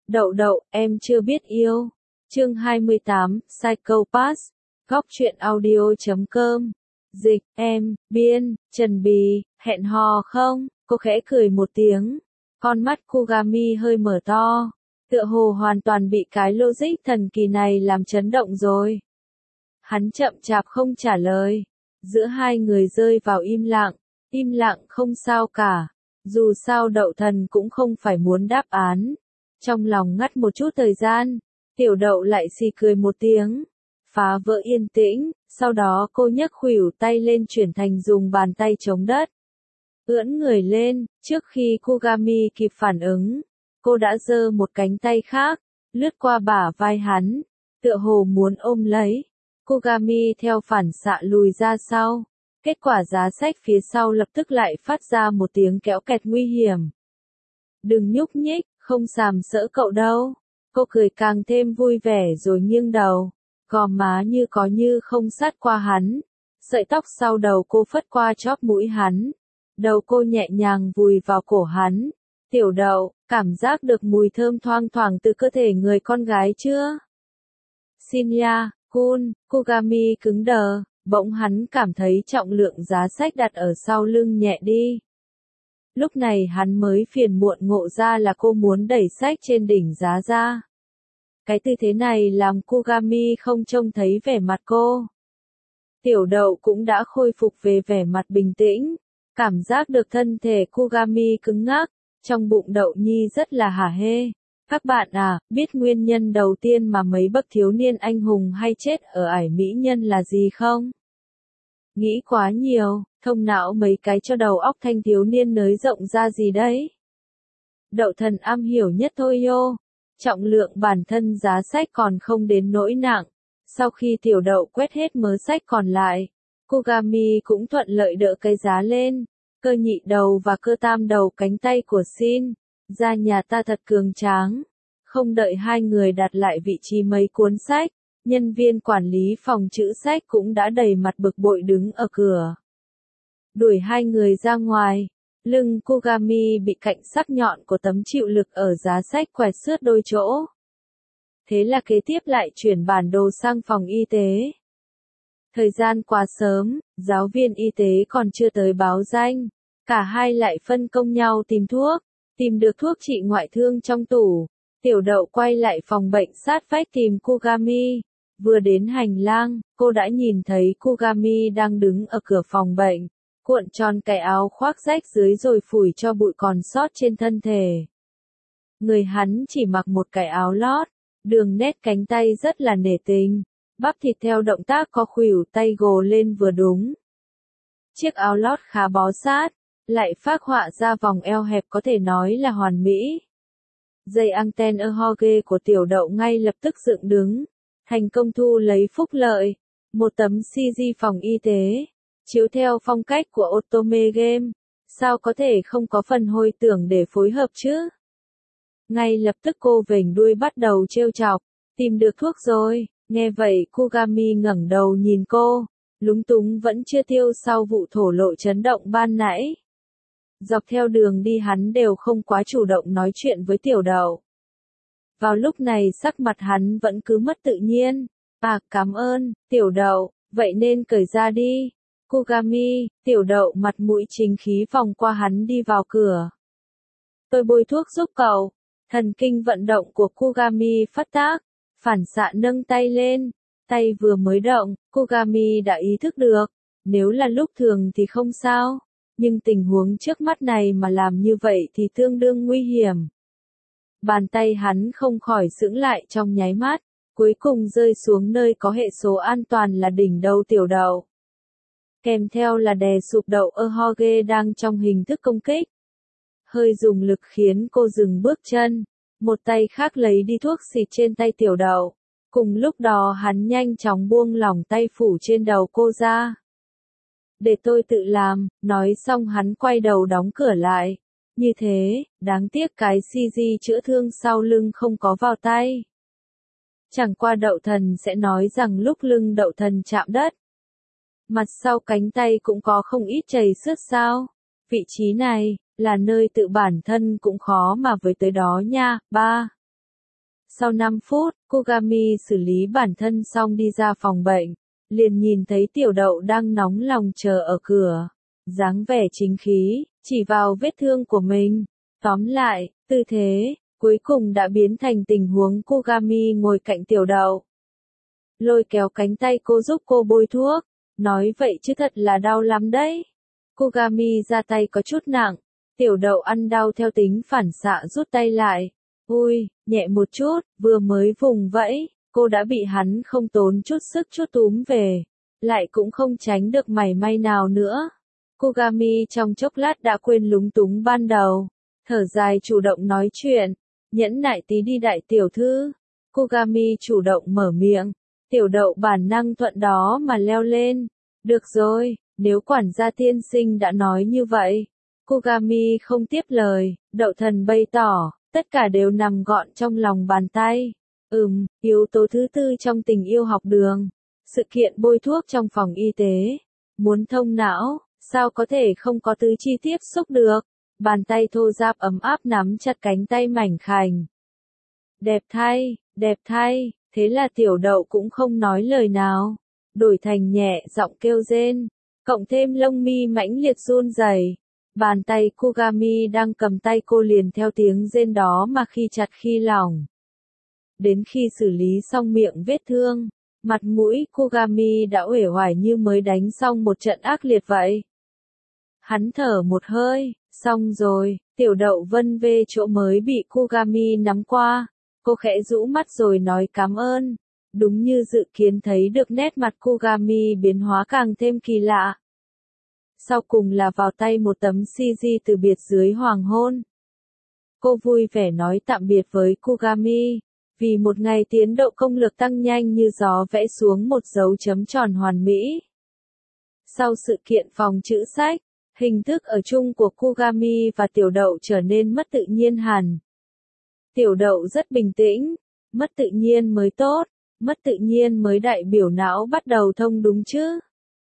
Đậu đậu, em chưa biết yêu. Chương 28, Psychopath. Góc truyện audio.com. Dịch, em, biên, Trần Bì, hẹn hò không? Cô khẽ cười một tiếng. Con mắt Kugami hơi mở to. Tựa hồ hoàn toàn bị cái logic thần kỳ này làm chấn động rồi. Hắn chậm chạp không trả lời. Giữa hai người rơi vào im lặng không sao cả. Dù sao đậu thần cũng không phải muốn đáp án. Trong lòng ngắt một chút thời gian, tiểu đậu lại xì cười một tiếng, phá vỡ yên tĩnh, sau đó cô nhấc khuỷu tay lên chuyển thành dùng bàn tay chống đất. Ưỡn người lên, trước khi Kugami kịp phản ứng, cô đã giơ một cánh tay khác, lướt qua bả vai hắn, tựa hồ muốn ôm lấy. Kugami theo phản xạ lùi ra sau, kết quả giá sách phía sau lập tức lại phát ra một tiếng kéo kẹt nguy hiểm. Đừng nhúc nhích, không sàm sỡ cậu đâu. Cô cười càng thêm vui vẻ rồi nghiêng đầu, gò má như có như không sát qua hắn. Sợi tóc sau đầu cô phất qua chóp mũi hắn. Đầu cô nhẹ nhàng vùi vào cổ hắn. Tiểu đậu, cảm giác được mùi thơm thoang thoảng từ cơ thể người con gái chưa? Shinya, Kun, Kugami cứng đờ, bỗng hắn cảm thấy trọng lượng giá sách đặt ở sau lưng nhẹ đi. Lúc này hắn mới phiền muộn ngộ ra là cô muốn đẩy sách trên đỉnh giá ra. Cái tư thế này làm Kugami không trông thấy vẻ mặt cô. Tiểu đậu cũng đã khôi phục về vẻ mặt bình tĩnh, cảm giác được thân thể Kugami cứng ngắc, trong bụng đậu nhi rất là hả hê. Các bạn à, biết nguyên nhân đầu tiên mà mấy bậc thiếu niên anh hùng hay chết ở ải mỹ nhân là gì không? Nghĩ quá nhiều, thông não mấy cái cho đầu óc thanh thiếu niên nới rộng ra gì đấy. Đậu thần am hiểu nhất thôi yo. Trọng lượng bản thân giá sách còn không đến nỗi nặng. Sau khi tiểu đậu quét hết mớ sách còn lại, Kugami cũng thuận lợi đỡ cái giá lên. Cơ nhị đầu và cơ tam đầu cánh tay của Shin. Ra nhà ta thật cường tráng. Không đợi hai người đặt lại vị trí mấy cuốn sách. Nhân viên quản lý phòng trữ sách cũng đã đầy mặt bực bội đứng ở cửa. Đuổi hai người ra ngoài, lưng Kugami bị cạnh sắc nhọn của tấm chịu lực ở giá sách quẹt xước đôi chỗ. Thế là kế tiếp lại chuyển bản đồ sang phòng y tế. Thời gian quá sớm, giáo viên y tế còn chưa tới báo danh. Cả hai lại phân công nhau tìm thuốc, tìm được thuốc trị ngoại thương trong tủ. Tiểu đậu quay lại phòng bệnh sát vách tìm Kugami. Vừa đến hành lang, cô đã nhìn thấy Kugami đang đứng ở cửa phòng bệnh, cuộn tròn cái áo khoác rách dưới rồi phủi cho bụi còn sót trên thân thể. Người hắn chỉ mặc một cái áo lót, đường nét cánh tay rất là nể tình, bắp thịt theo động tác có khuỷu tay gồ lên vừa đúng. Chiếc áo lót khá bó sát, lại phác họa ra vòng eo hẹp có thể nói là hoàn mỹ. Dây anten Ohoge của tiểu đậu ngay lập tức dựng đứng. Thành công thu lấy phúc lợi, một tấm CG phòng y tế, chiếu theo phong cách của Otome Game, sao có thể không có phần hồi tưởng để phối hợp chứ? Ngay lập tức cô vểnh đuôi bắt đầu trêu chọc, tìm được thuốc rồi, nghe vậy Kugami ngẩng đầu nhìn cô, lúng túng vẫn chưa tiêu sau vụ thổ lộ chấn động ban nãy. Dọc theo đường đi hắn đều không quá chủ động nói chuyện với tiểu đậu. Vào lúc này sắc mặt hắn vẫn cứ mất tự nhiên. À, cảm ơn, tiểu đậu, vậy nên cởi ra đi. Kugami, tiểu đậu mặt mũi chính khí vòng qua hắn đi vào cửa. Tôi bôi thuốc giúp cậu. Thần kinh vận động của Kugami phát tác, phản xạ nâng tay lên. Tay vừa mới động, Kugami đã ý thức được. Nếu là lúc thường thì không sao. Nhưng tình huống trước mắt này mà làm như vậy thì tương đương nguy hiểm. Bàn tay hắn không khỏi sững lại trong nháy mắt, cuối cùng rơi xuống nơi có hệ số an toàn là đỉnh đầu tiểu đậu. Kèm theo là đè sụp đậu Ohoge đang trong hình thức công kích. Hơi dùng lực khiến cô dừng bước chân, một tay khác lấy đi thuốc xịt trên tay tiểu đậu. Cùng lúc đó hắn nhanh chóng buông lỏng tay phủ trên đầu cô ra. Để tôi tự làm, nói xong hắn quay đầu đóng cửa lại. Như thế, đáng tiếc cái CG chữa thương sau lưng không có vào tay. Chẳng qua đậu thần sẽ nói rằng lúc lưng đậu thần chạm đất, mặt sau cánh tay cũng có không ít chảy xước sao. Vị trí này, là nơi tự bản thân cũng khó mà với tới đó nha. 3. Sau 5 phút, Kugami xử lý bản thân xong đi ra phòng bệnh, liền nhìn thấy tiểu đậu đang nóng lòng chờ ở cửa. Dáng vẻ chính khí, chỉ vào vết thương của mình. Tóm lại, tư thế, cuối cùng đã biến thành tình huống Kugami ngồi cạnh tiểu đậu. Lôi kéo cánh tay cô giúp cô bôi thuốc, nói vậy chứ thật là đau lắm đấy. Kugami ra tay có chút nặng, tiểu đậu ăn đau theo tính phản xạ rút tay lại. Ui, nhẹ một chút, vừa mới vùng vẫy, cô đã bị hắn không tốn chút sức chút túm về, lại cũng không tránh được mảy may nào nữa. Kugami trong chốc lát đã quên lúng túng ban đầu, thở dài chủ động nói chuyện, nhẫn nại tí đi đại tiểu thư. Kugami chủ động mở miệng, tiểu đậu bản năng thuận đó mà leo lên. Được rồi, nếu quản gia tiên sinh đã nói như vậy. Kugami không tiếp lời, đậu thần bày tỏ, tất cả đều nằm gọn trong lòng bàn tay. Yếu tố thứ tư trong tình yêu học đường. Sự kiện bôi thuốc trong phòng y tế. Muốn thông não, sao có thể không có tứ chi tiếp xúc được. Bàn tay thô ráp ấm áp nắm chặt cánh tay mảnh khảnh. Đẹp thay, thế là tiểu đậu cũng không nói lời nào. Đổi thành nhẹ giọng kêu rên, cộng thêm lông mi mãnh liệt run rẩy. Bàn tay Kugami đang cầm tay cô liền theo tiếng rên đó mà khi chặt khi lỏng. Đến khi xử lý xong miệng vết thương, mặt mũi Kugami đã uể oải như mới đánh xong một trận ác liệt vậy. Hắn thở một hơi, xong rồi, tiểu đậu vân về chỗ mới bị Kugami nắm qua. Cô khẽ rũ mắt rồi nói cảm ơn. Đúng như dự kiến thấy được nét mặt Kugami biến hóa càng thêm kỳ lạ. Sau cùng là vào tay một tấm CG từ biệt dưới hoàng hôn. Cô vui vẻ nói tạm biệt với Kugami, vì một ngày tiến độ công lực tăng nhanh như gió vẽ xuống một dấu chấm tròn hoàn mỹ. Sau sự kiện phòng chữ sách, hình thức ở chung của Kugami và tiểu đậu trở nên mất tự nhiên hẳn. Tiểu đậu rất bình tĩnh, mất tự nhiên mới tốt, mất tự nhiên mới đại biểu não bắt đầu thông đúng chứ.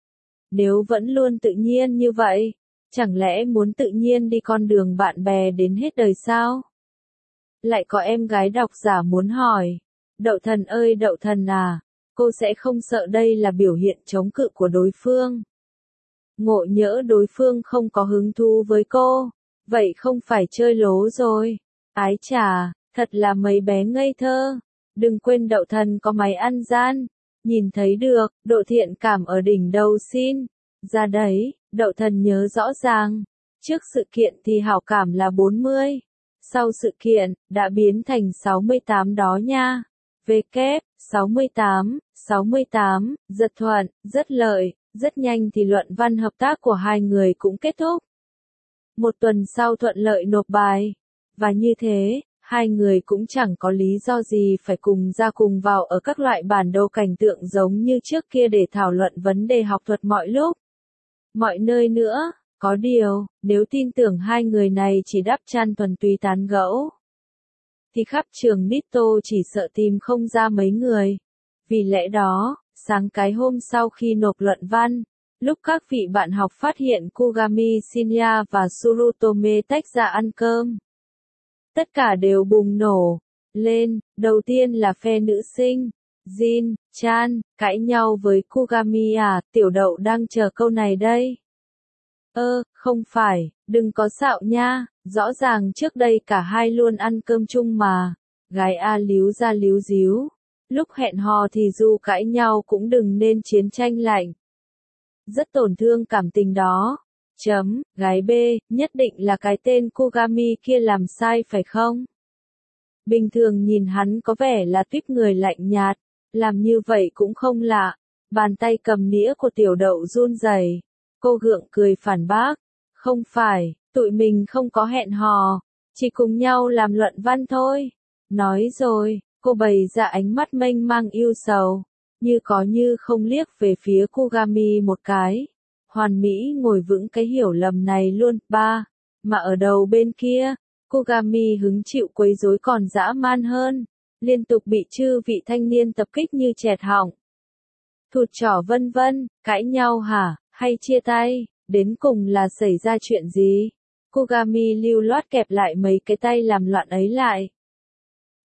Nếu vẫn luôn tự nhiên như vậy, chẳng lẽ muốn tự nhiên đi con đường bạn bè đến hết đời sao? Lại có em gái độc giả muốn hỏi, đậu thần ơi đậu thần à, cô sẽ không sợ đây là biểu hiện chống cự của đối phương? Ngộ nhỡ đối phương không có hứng thú với cô, vậy không phải chơi lố rồi. Ái chà, thật là mấy bé ngây thơ. Đừng quên đậu thần có máy ăn gian. Nhìn thấy được, độ thiện cảm ở đỉnh đầu xin. Ra đấy, đậu thần nhớ rõ ràng. Trước sự kiện thì hảo cảm là 40. Sau sự kiện, đã biến thành 68 đó nha. W, 68, rất thuận, rất lợi, rất nhanh thì luận văn hợp tác của hai người cũng kết thúc. Một tuần sau thuận lợi nộp bài. Và như thế, hai người cũng chẳng có lý do gì phải cùng ra cùng vào ở các loại bản đồ cảnh tượng giống như trước kia để thảo luận vấn đề học thuật mọi lúc, mọi nơi nữa. Có điều, nếu tin tưởng hai người này chỉ đắp chăn thuần túy tán gẫu, thì khắp trường Nitto chỉ sợ tìm không ra mấy người. Vì lẽ đó, sáng cái hôm sau khi nộp luận văn, lúc các vị bạn học phát hiện Kugami Shinya và Surutome tách ra ăn cơm, tất cả đều bùng nổ lên. Đầu tiên là phe nữ sinh, Jin, Chan, cãi nhau với Kugami à, tiểu đậu đang chờ câu này đây. Không phải, đừng có xạo nha, rõ ràng trước đây cả hai luôn ăn cơm chung mà. Gái A líu ra líu díu. Lúc hẹn hò thì dù cãi nhau cũng đừng nên chiến tranh lạnh. Rất tổn thương cảm tình đó. Gái B, nhất định là cái tên Kugami kia làm sai phải không? Bình thường nhìn hắn có vẻ là tuýp người lạnh nhạt, làm như vậy cũng không lạ. Bàn tay cầm nĩa của tiểu đậu run rẩy. Cô gượng cười phản bác. Không phải, tụi mình không có hẹn hò, chỉ cùng nhau làm luận văn thôi. Nói rồi, cô bày ra ánh mắt mênh mang yêu sầu, như có như không liếc về phía Kugami một cái. Hoàn mỹ ngồi vững cái hiểu lầm này luôn. Mà ở đầu bên kia, Kugami hứng chịu quấy rối còn dã man hơn, liên tục bị chư vị thanh niên tập kích như chẹt họng. Thụt trỏ vân vân, cãi nhau hả, hay chia tay, đến cùng là xảy ra chuyện gì? Kugami lưu loát kẹp lại mấy cái tay làm loạn ấy lại.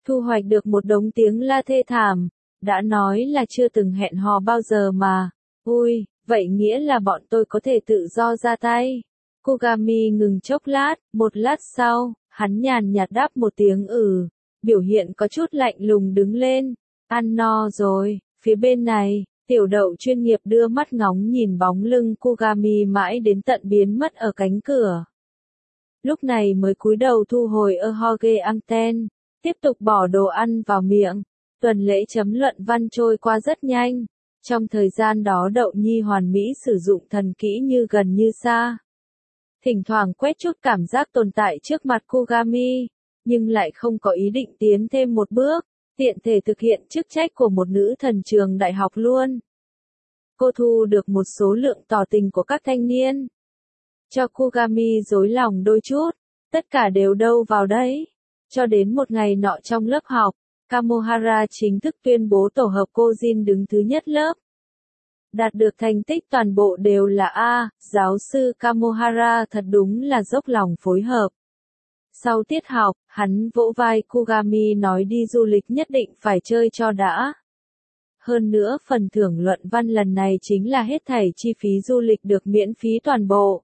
thu hoạch được một đống tiếng la thê thảm, đã nói là chưa từng hẹn hò bao giờ mà, ui, vậy nghĩa là bọn tôi có thể tự do ra tay. Kugami ngừng chốc lát, một lát sau, hắn nhàn nhạt đáp một tiếng biểu hiện có chút lạnh lùng đứng lên, ăn no rồi, phía bên này, tiểu đậu chuyên nghiệp đưa mắt ngóng nhìn bóng lưng Kugami mãi đến tận biến mất ở cánh cửa. Lúc này mới cúi đầu thu hồi Ahoge anten, tiếp tục bỏ đồ ăn vào miệng. Tuần lễ chấm luận văn trôi qua rất nhanh. Trong thời gian đó Đậu Nhi hoàn mỹ sử dụng thần kỹ như gần như xa. Thỉnh thoảng quét chút cảm giác tồn tại trước mặt Kugami, nhưng lại không có ý định tiến thêm một bước, tiện thể thực hiện chức trách của một nữ thần trường đại học luôn. Cô thu được một số lượng tỏ tình của các thanh niên. Cho Kugami rối lòng đôi chút, tất cả đều đâu vào đấy. Cho đến một ngày nọ trong lớp học, Kamohara chính thức tuyên bố tổ hợp cô Jin đứng thứ nhất lớp. Đạt được thành tích toàn bộ đều là A, giáo sư Kamohara thật đúng là dốc lòng phối hợp. Sau tiết học, hắn vỗ vai Kugami nói đi du lịch nhất định phải chơi cho đã. Hơn nữa phần thưởng luận văn lần này chính là hết thảy chi phí du lịch được miễn phí toàn bộ.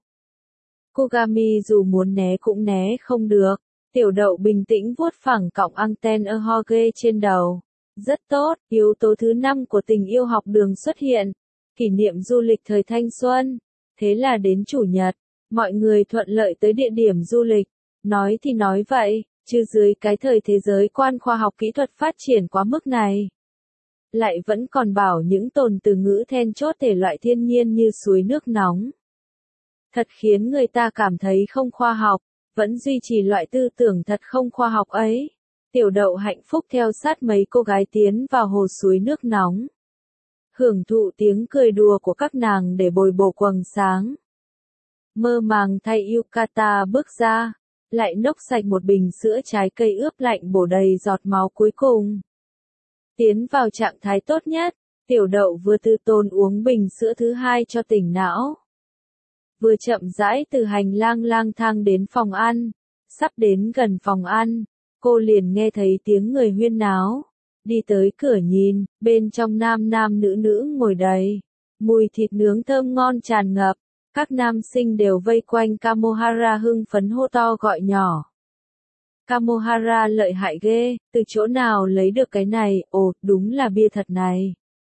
Kugami dù muốn né cũng né không được. Tiểu đậu bình tĩnh vuốt phẳng cọng anten Ahoge trên đầu. Rất tốt, yếu tố thứ 5 của tình yêu học đường xuất hiện. Kỷ niệm du lịch thời thanh xuân. Thế là đến chủ nhật, mọi người thuận lợi tới địa điểm du lịch. Nói thì nói vậy, chứ dưới cái thời thế giới quan khoa học kỹ thuật phát triển quá mức này. Lại vẫn còn bảo những tồn từ ngữ then chốt thể loại thiên nhiên như suối nước nóng. Thật khiến người ta cảm thấy không khoa học, vẫn duy trì loại tư tưởng thật không khoa học ấy. Tiểu đậu hạnh phúc theo sát mấy cô gái tiến vào hồ suối nước nóng. Hưởng thụ tiếng cười đùa của các nàng để bồi bổ quầng sáng. Mơ màng thay yukata bước ra, lại nốc sạch một bình sữa trái cây ướp lạnh bổ đầy giọt máu cuối cùng. Tiến vào trạng thái tốt nhất, tiểu đậu vừa từ tốn uống bình sữa thứ 2 cho tỉnh não. Vừa chậm rãi từ hành lang lang thang đến phòng ăn, sắp đến gần phòng ăn, cô liền nghe thấy tiếng người huyên náo. Đi tới cửa nhìn, bên trong nam nam nữ nữ ngồi đầy. Mùi thịt nướng thơm ngon tràn ngập, các nam sinh đều vây quanh Kamohara hưng phấn hô to gọi nhỏ. Kamohara lợi hại ghê, từ chỗ nào lấy được cái này, ồ, đúng là bia thật này.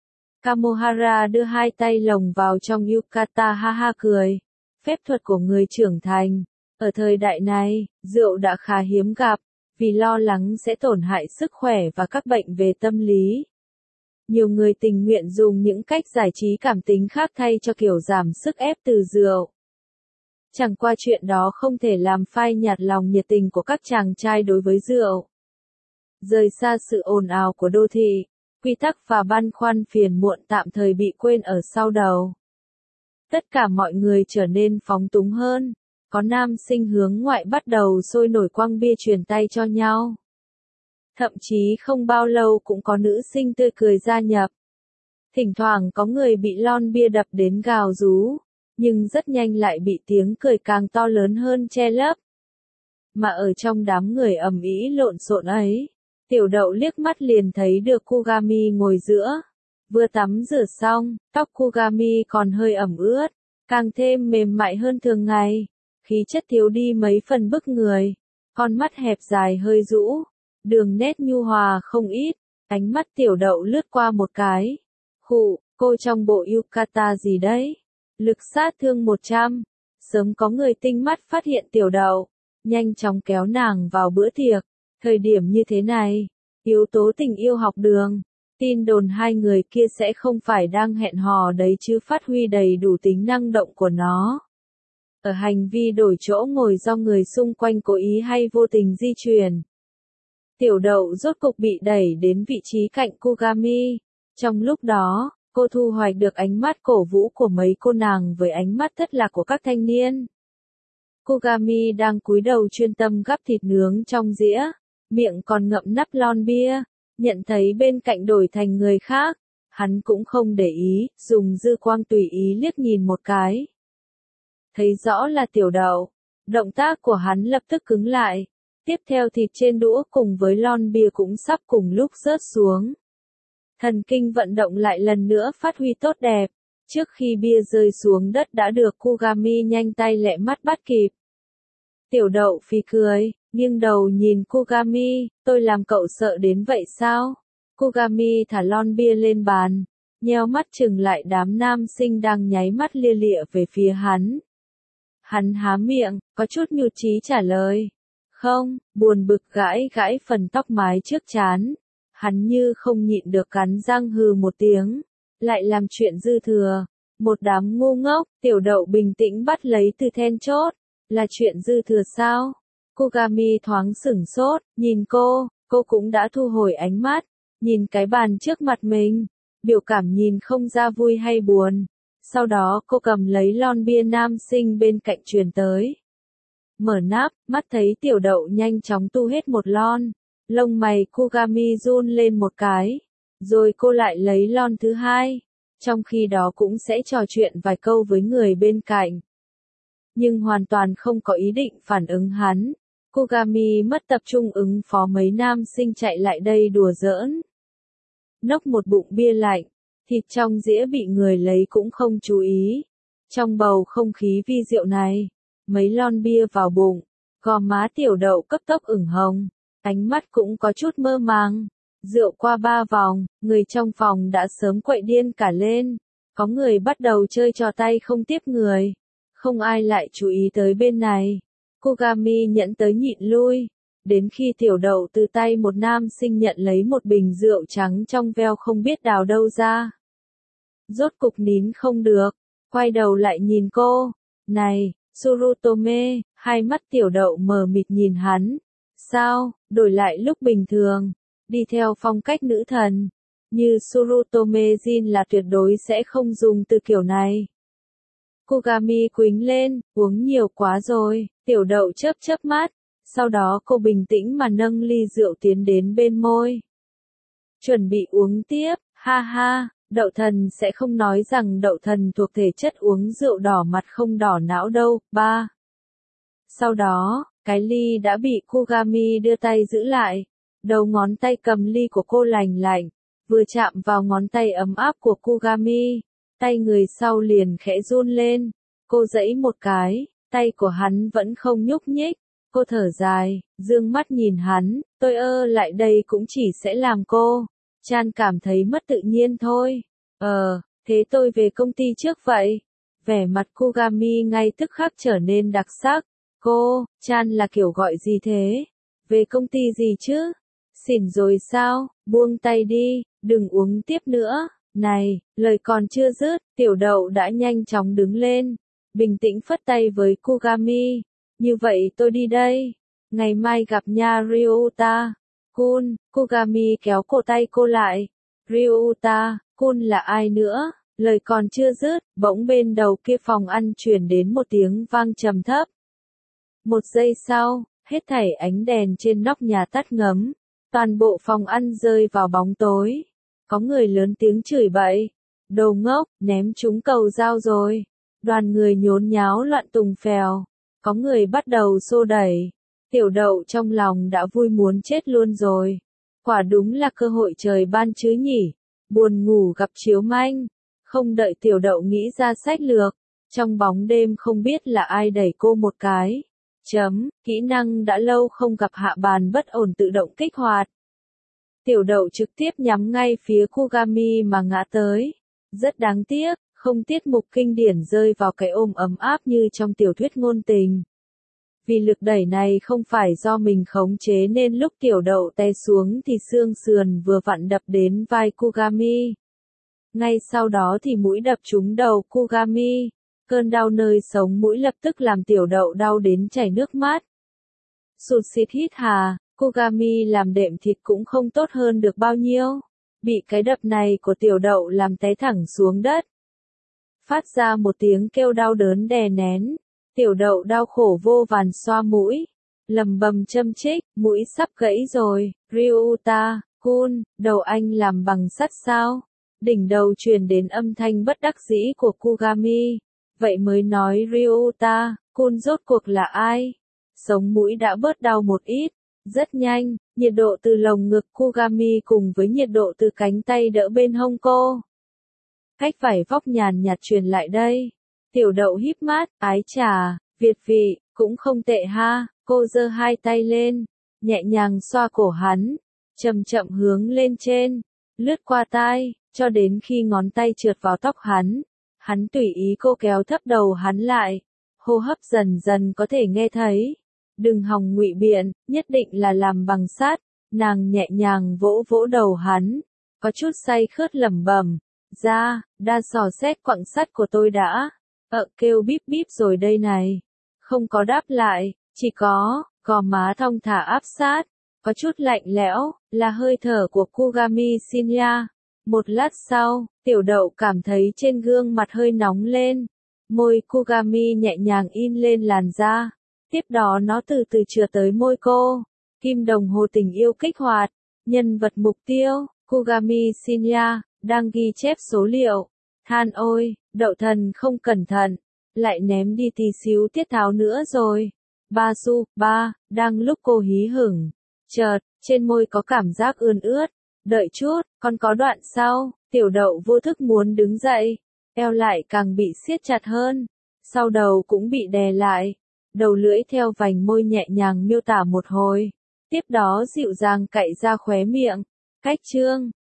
Kamohara đưa hai tay lồng vào trong yukata ha ha cười. Phép thuật của người trưởng thành. Ở thời đại này, rượu đã khá hiếm gặp, vì lo lắng sẽ tổn hại sức khỏe và các bệnh về tâm lý. Nhiều người tình nguyện dùng những cách giải trí cảm tính khác thay cho kiểu giảm sức ép từ rượu. Chẳng qua chuyện đó không thể làm phai nhạt lòng nhiệt tình của các chàng trai đối với rượu. Rời xa sự ồn ào của đô thị, quy tắc và băn khoăn phiền muộn tạm thời bị quên ở sau đầu. Tất cả mọi người trở nên phóng túng hơn, có nam sinh hướng ngoại bắt đầu sôi nổi quăng bia truyền tay cho nhau. Thậm chí không bao lâu cũng có nữ sinh tươi cười gia nhập. Thỉnh thoảng có người bị lon bia đập đến gào rú, nhưng rất nhanh lại bị tiếng cười càng to lớn hơn che lấp. Mà ở trong đám người ầm ĩ lộn xộn ấy, tiểu đậu liếc mắt liền thấy được Kugami ngồi giữa. Vừa tắm rửa xong, tóc Kugami còn hơi ẩm ướt, càng thêm mềm mại hơn thường ngày, khí chất thiếu đi mấy phần bức người, con mắt hẹp dài hơi rũ, đường nét nhu hòa không ít, ánh mắt tiểu đậu lướt qua một cái. Khụ, cô trong bộ yukata gì đấy? Lực sát thương 100. Sớm có người tinh mắt phát hiện tiểu đậu, nhanh chóng kéo nàng vào bữa tiệc. Thời điểm như thế này, yếu tố tình yêu học đường. Tin đồn hai người kia sẽ không phải đang hẹn hò đấy chứ phát huy đầy đủ tính năng động của nó. Ở hành vi đổi chỗ ngồi do người xung quanh cố ý hay vô tình di chuyển. Tiểu đậu rốt cục bị đẩy đến vị trí cạnh Kugami. Trong lúc đó, cô thu hoạch được ánh mắt cổ vũ của mấy cô nàng với ánh mắt thất lạc của các thanh niên. Kugami đang cúi đầu chuyên tâm gắp thịt nướng trong dĩa, miệng còn ngậm nắp lon bia. Nhận thấy bên cạnh đổi thành người khác, hắn cũng không để ý, dùng dư quang tùy ý liếc nhìn một cái. Thấy rõ là tiểu đậu, động tác của hắn lập tức cứng lại, Tiếp theo thịt trên đũa cùng với lon bia cũng sắp cùng lúc rớt xuống. Thần kinh vận động lại lần nữa phát huy tốt đẹp. Trước khi bia rơi xuống đất đã được Kugami nhanh tay lẹ mắt bắt kịp. Tiểu đậu phì cười, nghiêng đầu nhìn Kugami, tôi làm cậu sợ đến vậy sao? Kugami thả lon bia lên bàn, nheo mắt chừng lại đám nam sinh đang nháy mắt lia lịa về phía hắn. Hắn há miệng, có chút nhụt chí trả lời. Không, buồn bực gãi gãi phần tóc mái trước trán. Hắn như không nhịn được cắn răng hừ một tiếng, lại làm chuyện dư thừa. Một đám ngu ngốc, tiểu đậu bình tĩnh bắt lấy từ then chốt. Là chuyện dư thừa sao? Kugami thoáng sửng sốt, nhìn cô cũng đã thu hồi ánh mắt, nhìn cái bàn trước mặt mình, biểu cảm nhìn không ra vui hay buồn. Sau đó cô cầm lấy lon bia nam sinh bên cạnh truyền tới. Mở nắp, mắt thấy tiểu đậu nhanh chóng tu hết một lon. Lông mày Kugami run lên một cái. Rồi cô lại lấy lon thứ hai. Trong khi đó cũng sẽ trò chuyện vài câu với người bên cạnh. Nhưng hoàn toàn không có ý định phản ứng hắn. Kugami mất tập trung ứng phó mấy nam sinh chạy lại đây đùa giỡn. Nốc một bụng bia lạnh. Thịt trong dĩa bị người lấy cũng không chú ý. Trong bầu không khí vi diệu này, mấy lon bia vào bụng, gò má tiểu đậu cấp tốc ửng hồng, ánh mắt cũng có chút mơ màng. Rượu qua 3 vòng, người trong phòng đã sớm quậy điên cả lên. Có người bắt đầu chơi trò tay không tiếp người. Không ai lại chú ý tới bên này. Kugami nhẫn tới nhịn lui. Đến khi tiểu đậu từ tay một nam sinh nhận lấy một bình rượu trắng trong veo không biết đào đâu ra. Rốt cục nín không được, quay đầu lại nhìn cô. Này, Surutome, hai mắt tiểu đậu mờ mịt nhìn hắn. Sao, đổi lại lúc bình thường, đi theo phong cách nữ thần. Như Surutome Jin là tuyệt đối sẽ không dùng từ kiểu này. Kugami quĩnh lên, uống nhiều quá rồi, tiểu đậu chớp mắt. Sau đó cô bình tĩnh mà nâng ly rượu tiến đến bên môi. Chuẩn bị uống tiếp, ha ha, đậu thần sẽ không nói rằng đậu thần thuộc thể chất uống rượu đỏ mặt không đỏ não đâu, ba. Sau đó, cái ly đã bị Kugami đưa tay giữ lại. Đầu ngón tay cầm ly của cô lành lạnh, vừa chạm vào ngón tay ấm áp của Kugami, tay người sau liền khẽ run lên. Cô giãy một cái, tay của hắn vẫn không nhúc nhích. Cô thở dài, dương mắt nhìn hắn, tôi lại đây cũng chỉ sẽ làm cô Chan cảm thấy mất tự nhiên thôi. Thế tôi về công ty trước vậy. Vẻ mặt Kugami ngay tức khắc trở nên đặc sắc. Chan là kiểu gọi gì thế? Về công ty gì chứ? Xỉn rồi sao? Buông tay đi, đừng uống tiếp nữa. Này, lời còn chưa dứt, tiểu đậu đã nhanh chóng đứng lên, bình tĩnh phất tay với Kugami. Như vậy tôi đi đây. Ngày mai gặp nha Ryota. Kun, Kugami kéo cổ tay cô lại. Ryota, Kun là ai nữa? Lời còn chưa dứt, bỗng bên đầu kia phòng ăn truyền đến một tiếng vang trầm thấp. Một giây sau, hết thảy ánh đèn trên nóc nhà tắt ngấm. Toàn bộ phòng ăn rơi vào bóng tối. Có người lớn tiếng chửi bậy. Đồ ngốc, ném trúng cầu dao rồi. Đoàn người nhốn nháo loạn tùng phèo. Có người bắt đầu xô đẩy. Tiểu đậu trong lòng đã vui muốn chết luôn rồi. Quả đúng là cơ hội trời ban chứ nhỉ. Buồn ngủ gặp chiếu manh. Không đợi tiểu đậu nghĩ ra sách lược. Trong bóng đêm không biết là ai đẩy cô một cái. Kỹ năng đã lâu không gặp hạ bàn bất ổn tự động kích hoạt. Tiểu đậu trực tiếp nhắm ngay phía Kugami mà ngã tới. Rất đáng tiếc, không tiết mục kinh điển rơi vào cái ôm ấm áp như trong tiểu thuyết ngôn tình. Vì lực đẩy này không phải do mình khống chế nên lúc tiểu đậu té xuống thì xương sườn vừa vặn đập đến vai Kugami. Ngay sau đó thì mũi đập trúng đầu Kugami. Cơn đau nơi sống mũi lập tức làm tiểu đậu đau đến chảy nước mắt. Sụt xịt hít hà, Kugami làm đệm thịt cũng không tốt hơn được bao nhiêu. Bị cái đập này của tiểu đậu làm té thẳng xuống đất. Phát ra một tiếng kêu đau đớn đè nén. Tiểu đậu đau khổ vô vàn xoa mũi. Lầm bầm châm chích, mũi sắp gãy rồi. Ryuta, Kun, đầu anh làm bằng sắt sao? Đỉnh đầu truyền đến âm thanh bất đắc dĩ của Kugami. Vậy mới nói Ryuta, Kun rốt cuộc là ai? sống mũi đã bớt đau một ít. Rất nhanh, nhiệt độ từ lồng ngực Kugami cùng với nhiệt độ từ cánh tay đỡ bên hông cô. Cách vải vóc nhàn nhạt truyền lại đây. Tiểu đậu híp mắt, ái chà, Việt vị, cũng không tệ ha. Cô giơ hai tay lên, nhẹ nhàng xoa cổ hắn, chậm chậm hướng lên trên, lướt qua tai, cho đến khi ngón tay trượt vào tóc hắn. Hắn tùy ý cô kéo thấp đầu hắn lại, hô hấp dần dần có thể nghe thấy. Đừng hòng ngụy biện, nhất định là làm bằng sắt. Nàng nhẹ nhàng vỗ vỗ đầu hắn, có chút say khướt lẩm bẩm, đa dò xét quặng sắt của tôi đã. Kêu bíp bíp rồi đây này. Không có đáp lại, chỉ có, gò má thong thả áp sát, có chút lạnh lẽo, là hơi thở của Kugami Shinya. Một lát sau, tiểu đậu cảm thấy trên gương mặt hơi nóng lên. Môi Kugami nhẹ nhàng in lên làn da. Tiếp đó nó từ từ trượt tới môi cô. Kim đồng hồ tình yêu kích hoạt. Nhân vật mục tiêu, Kugami Shinya, đang ghi chép số liệu. Than ôi, đậu thần không cẩn thận. Lại ném đi tí xíu tiết tháo nữa rồi. Đang lúc cô hí hửng. Chợt, trên môi có cảm giác ươn ướt. Đợi chút, còn có đoạn sau, tiểu đậu vô thức muốn đứng dậy. Eo lại càng bị siết chặt hơn. Sau đầu cũng bị đè lại. Đầu lưỡi theo vành môi nhẹ nhàng miêu tả một hồi. Tiếp đó dịu dàng cạy ra khóe miệng. Cách chương